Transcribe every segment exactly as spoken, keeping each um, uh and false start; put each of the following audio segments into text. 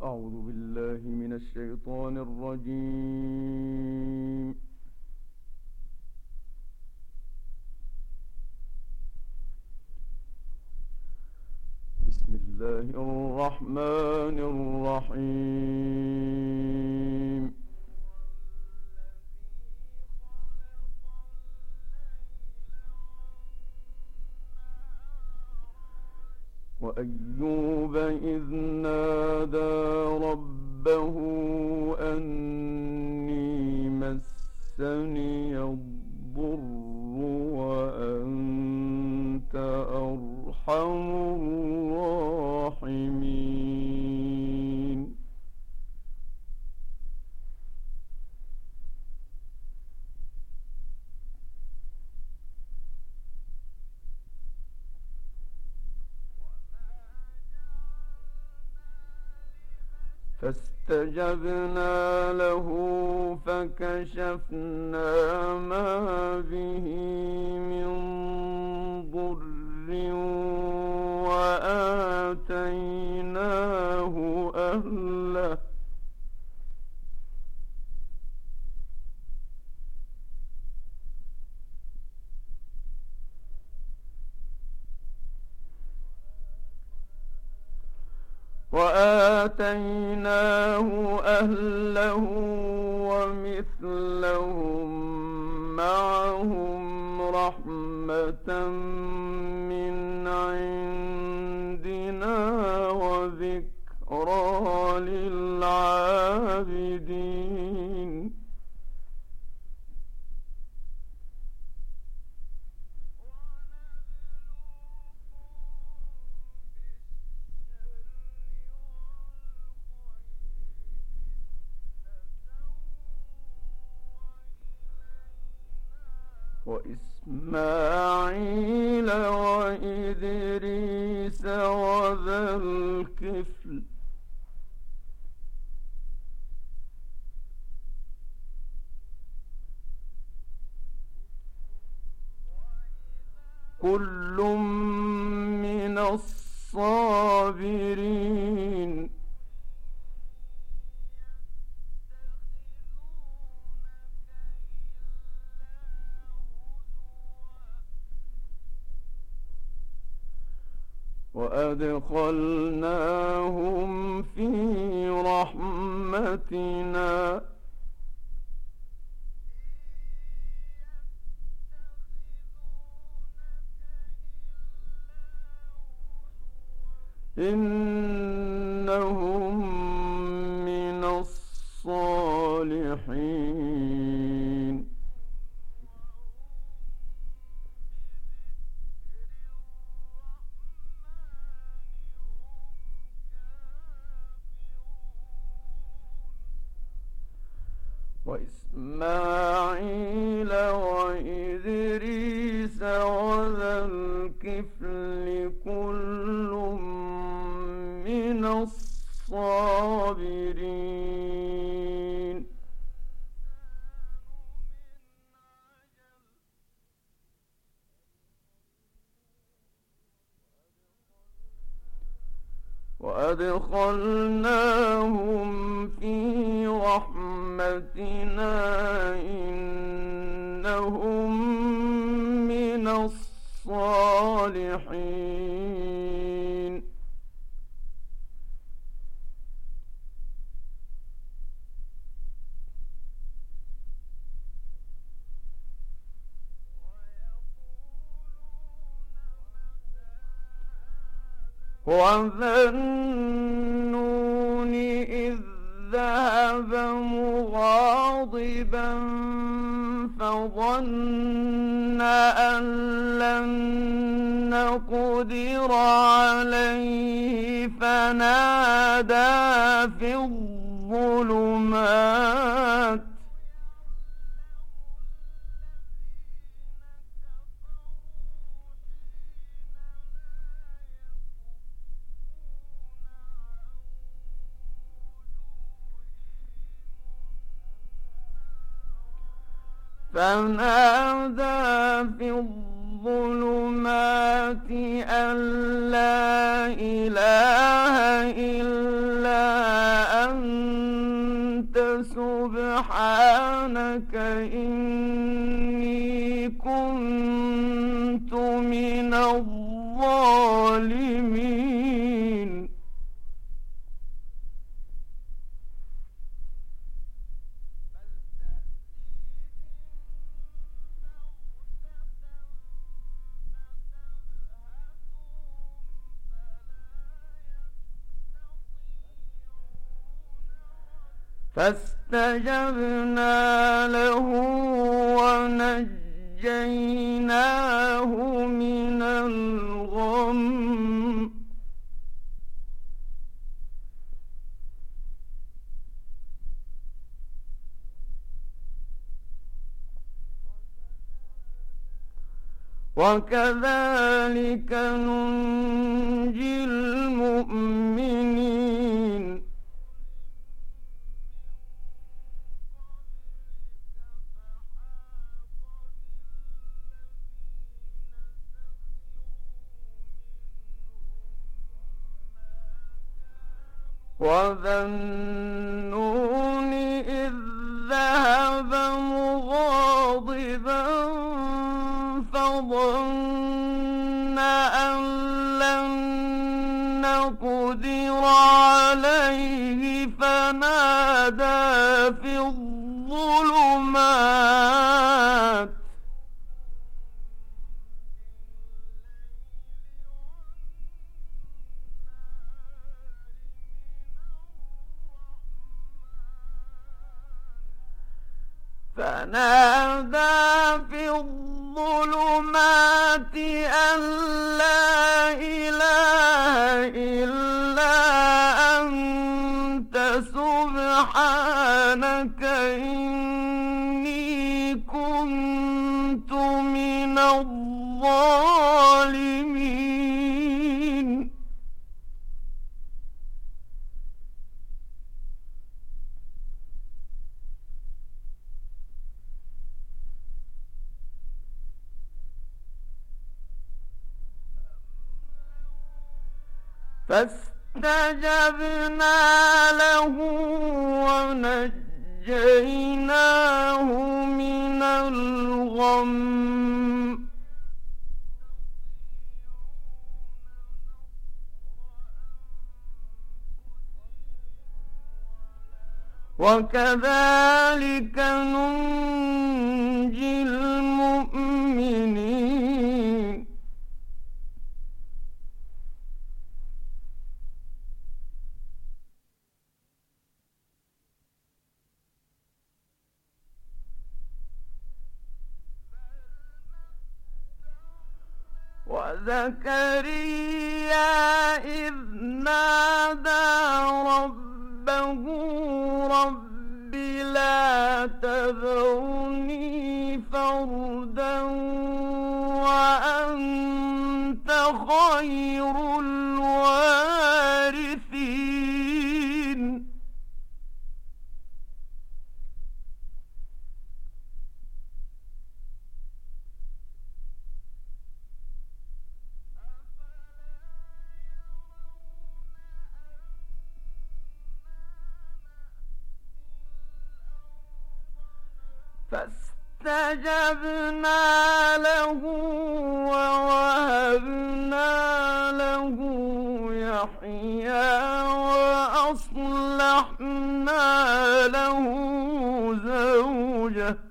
أعوذ بالله من الشيطان الرجيم. بسم الله الرحمن الرحيم. وأيوب إذ نادى ربه أني مسني الضر وأنت أرحم الراحمين. فاستجبنا له فكشفنا ما به من ضر وآتيناه أهله وآتيناه أهله ومثلهم معهم رحمة من عندنا وذكرى للعابدين. وإسماعيل وإدريس وذا الكفل كل من الصابرين. وأدخلناهم في رحمتنا إنهم من الصالحين. وإسماعيل وإدريس وذا الكفل كل من الصابرين. وأدخلناهم في رحمتنا إنهم من الصالحين. وذا النون إذ ذهب مغاضبا فظن أن لن نقدر عليه فنادى في الظلمات فنادى في الظلمات أن لا إله إلا سبحانك إني كنت من الظالمين. فاستجبنا له ونجيناه من الغم وكذلك ننجي المؤمنين. وذا النون إذ ذهب مغاضبا فظن أن لن نقدر عليه فنادى في الظلمات فنادى في الظلمات أن لا إله إلا أنت سبحانك إني كنت من الظالمين. فاستجبنا له ونجيناه من الغم وكذلك ننجي المؤمنين. وزكريا إذ نادى ربه رب لا تذرني فردا وأنت خير الوارثين. فاستجبنا له ووهبنا له يحيى وأصلحنا له زوجه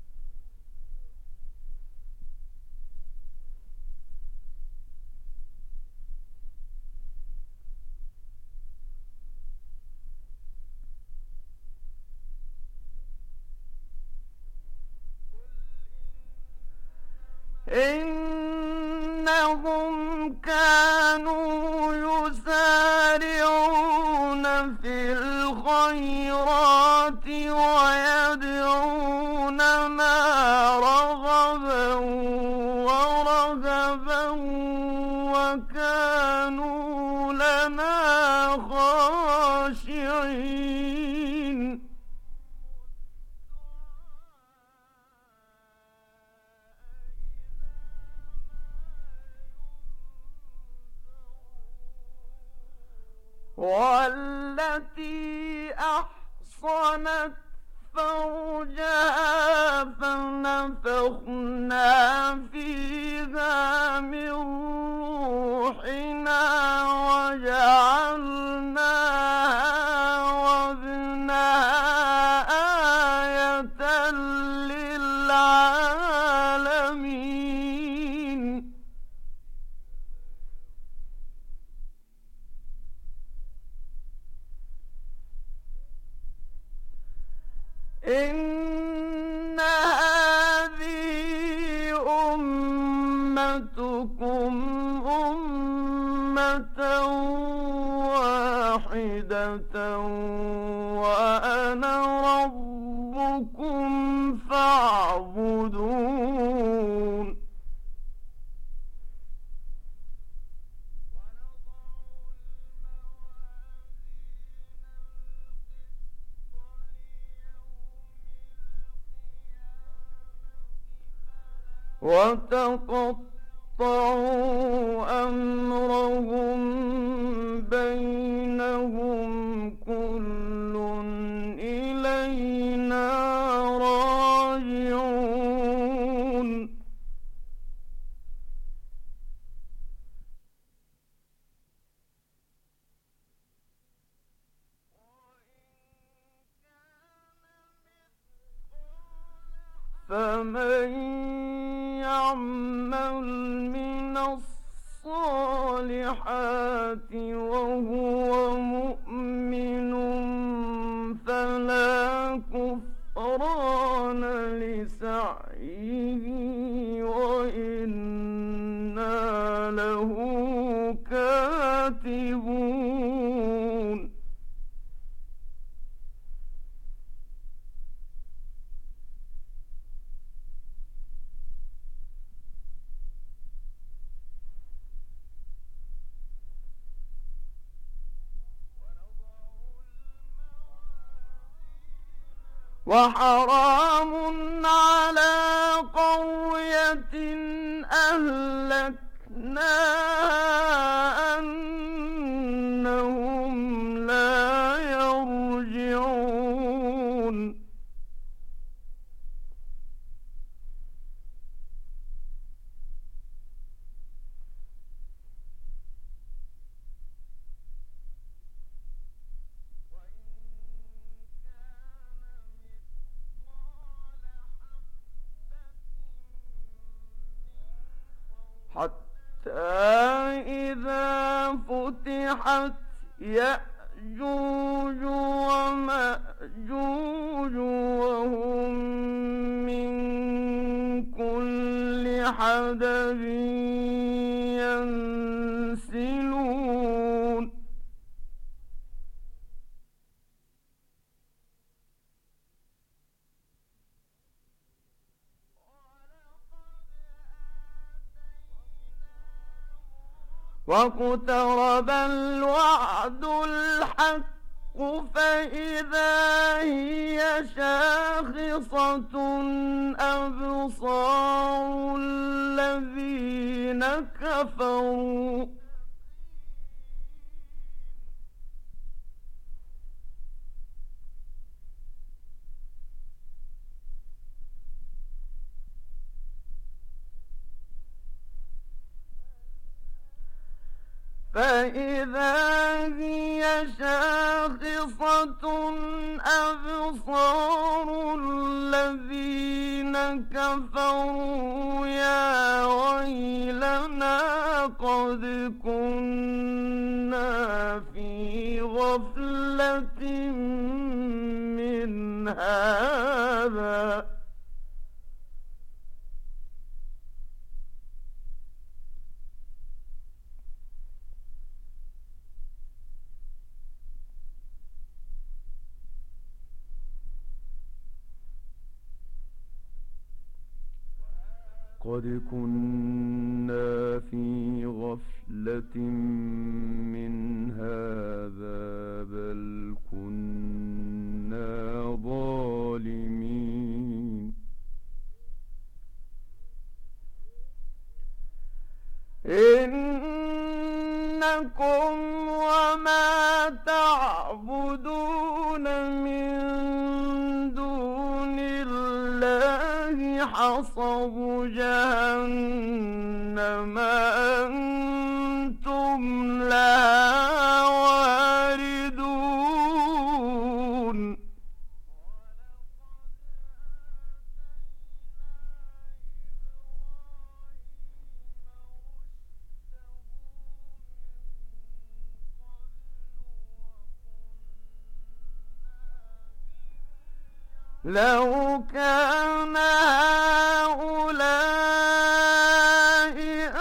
إنهم كانوا يسارعون في الخيرات ويدعوننا رغبا ورهبا وكانوا لنا خاشعين. والتي أحصنت فرجها فنفخنا فيها من روحنا وجعلناها وابنها آية للعالمين. إن هذه أمتكم أمة واحدة وأنا ربكم فاعبدون. وتقطعوا أمرهم بينهم كل إلينا راجعون. فمن يعمل من الصالحات وهو مؤمن فلا كفران لسعيه وإنا له كاتبون. وحرام على قرية أهلكناها أنهم لا يرجعون. حتى إذا فتحت يأجوج ومأجوج وهم من كل حدب ينسلون. واقترب الوعد الحق فإذا هي شاخصة أبصار الذين كفروا فإذا هي شاخصة أبصار الذين كفروا يا ويلنا قد كنا في غفلة من هذا قد كنا في غفلة من هذا بل كنا ظالمين. إنكم وما تعبدون من دون حصب جهنم أنتم لها واردون لو كان هؤلاء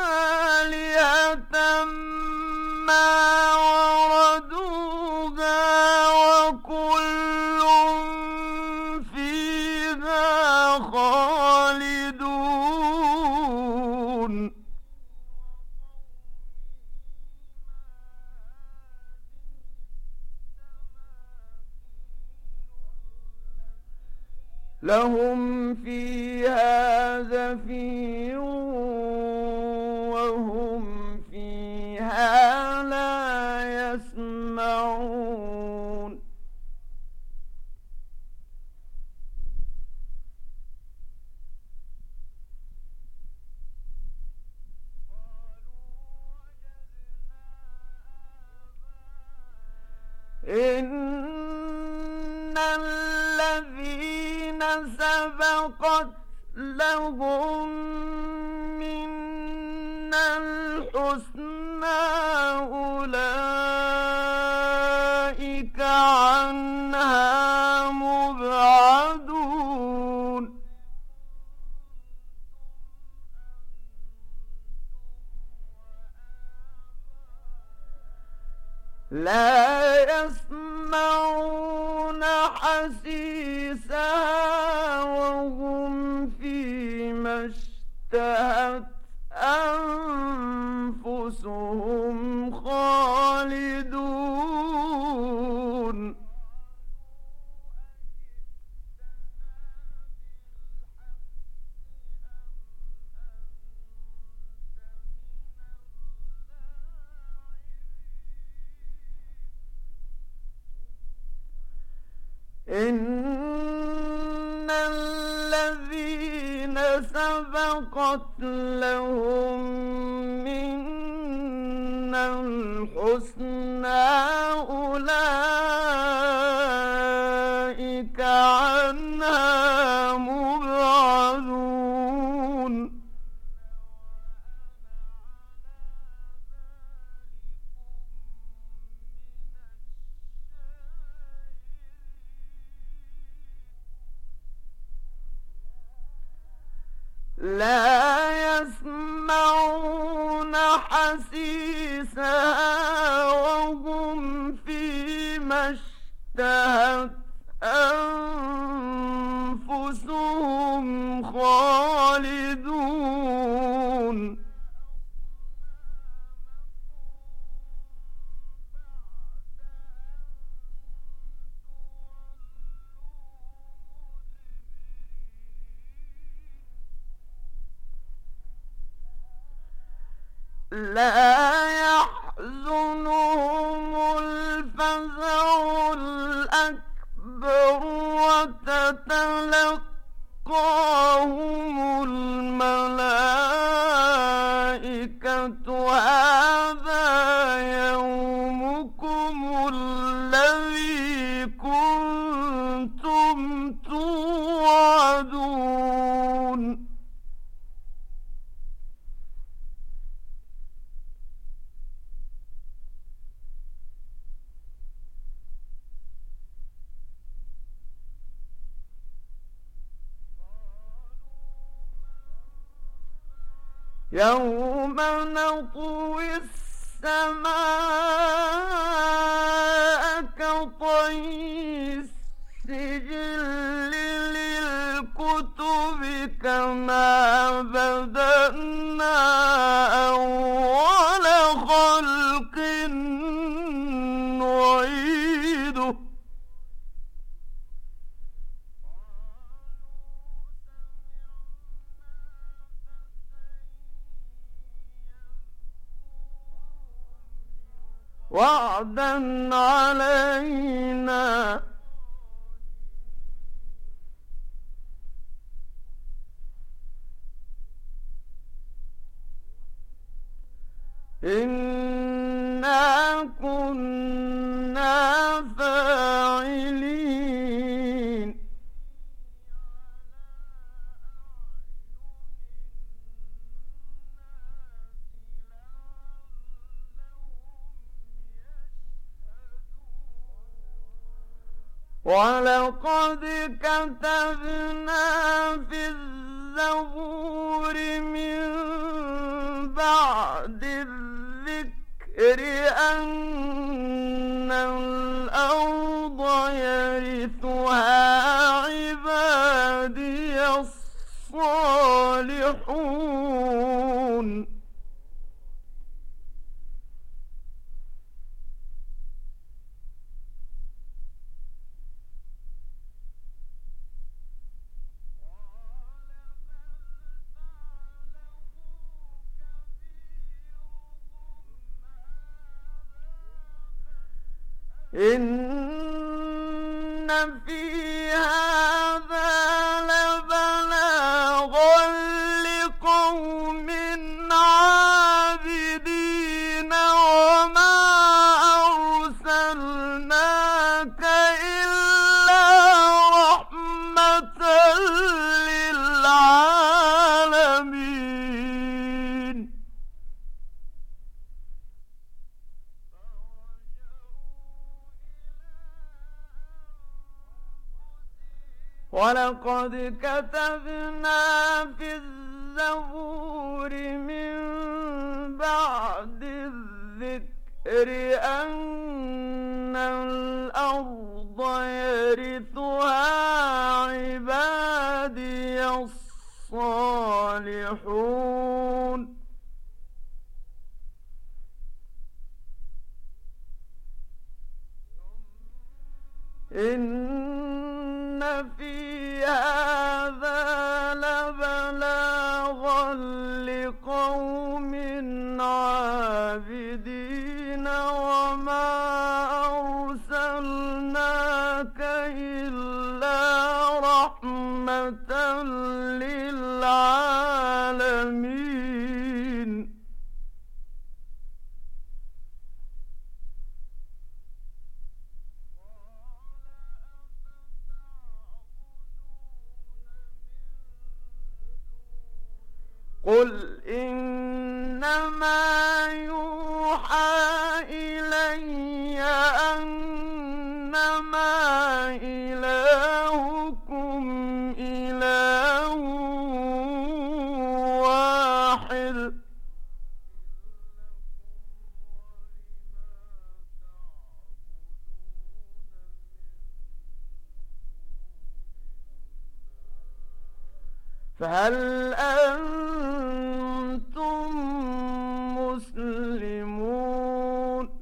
آلهة ما وردوها وكل فيها خالدون لهم فيها زفير وهم فيها لا يسمعون إن الذين سبقت لهم منا الحسنى أولئك عنها مبعدون لا يسمعون حسيسها وهم فيما اشتهت أنفسهم خالدون إن الذين سبقت لهم منا الحسنى أولئك عنها مبعدون لا يسمعون حسيسها وهم فيما اشتهت أنفسهم خالدون لا يحزنهم الفزع الأكبر وتتلقاهم الملائكة هذا يومكم الذي كنتم توعدون يوم نطوي السماء كطي السجل للكتب كما بدأنا أول خلق نعيده وعدا علينا إنا كنا فاعلين ولقد كتبنا في الزبور من بعد الذكر أن الأرض يرثها عبادي الصالحون إن في هذا لبلاغا لقوم عابدين وما أرسلناك إلا رحمة للعالمين ولقد كتبنا في الزبور من بعد الذكر أن الأرض يرثها عبادي الصالحون إن في هذا لبلاغا لقوم عابدين وما أرسلناك إلا رحمة للعالمين قل إنما يوحى إلي أنما إلهكم إله واحد فهل أنتم مسلمون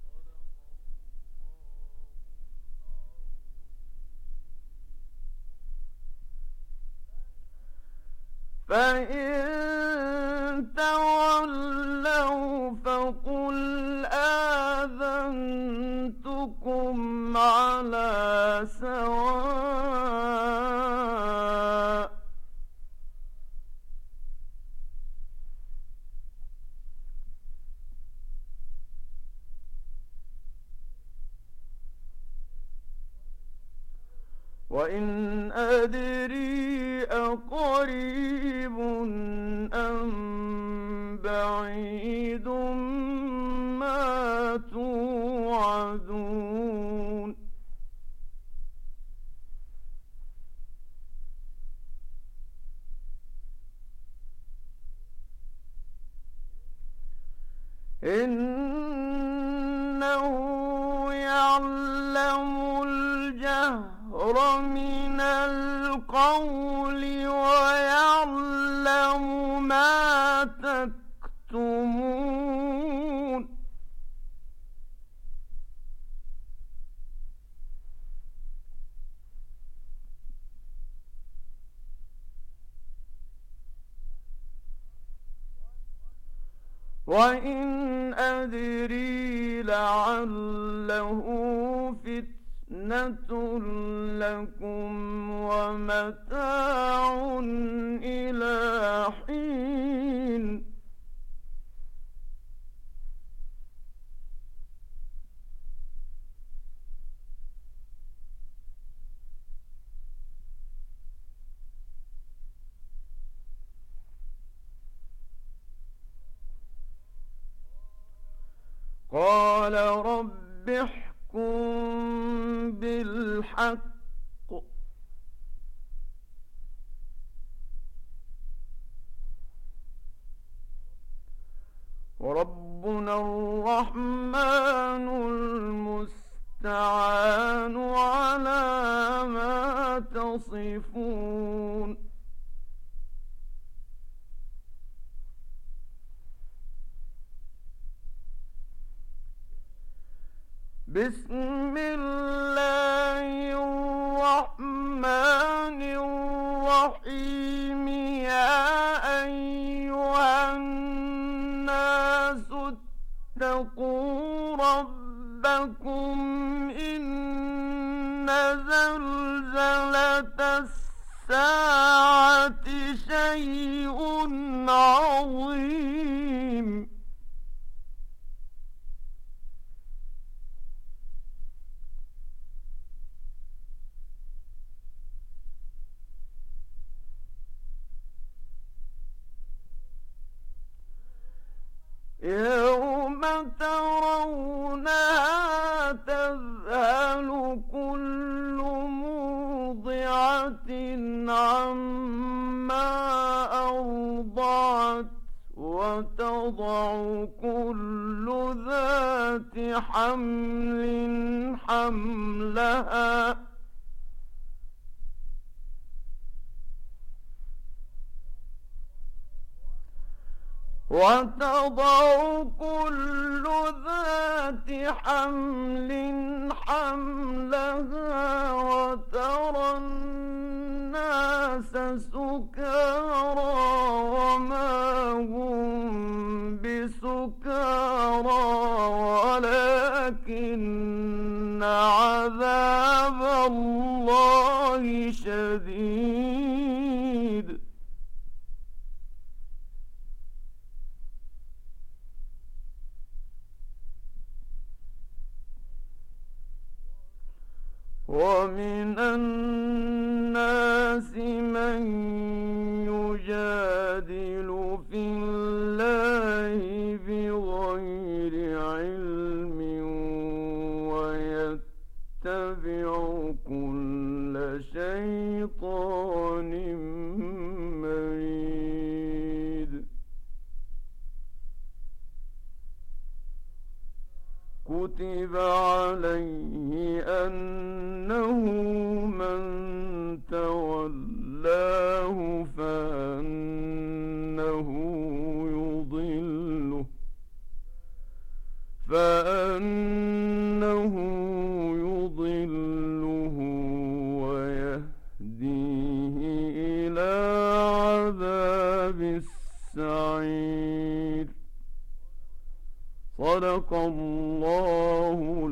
فإن تولوا فقل آذنتكم على سواء وإن أدري أقريب أم بعيد ما توعدون إنه يعلم الجهر من القول ويعلم ما تكتمون وإن أدري لعله فتنة لكم ومتاع إلى حين قال رب احكم بالحق وربنا الرحمن المستعان على ما تصفون بسم الله الرحمن الرحيم يا أيها الناس اتقوا ربكم إن زلزلة الساعة شيء عظيم يوم ترونها تذهل كل مرضعة عما أرضعت وتضع كل ذات حمل حملها وتضع كل ذات حمل حملها وترى الناس سكارى وما هم بسكارى ولكن عذاب الله شديد ومن الناس من يجادل في الله بغير علم ويتبع كل شيطان مريد كتب عليه أنه من تولاه فأنه يضله فأنه يضله ويهديه إلى عذاب السعير صدق الله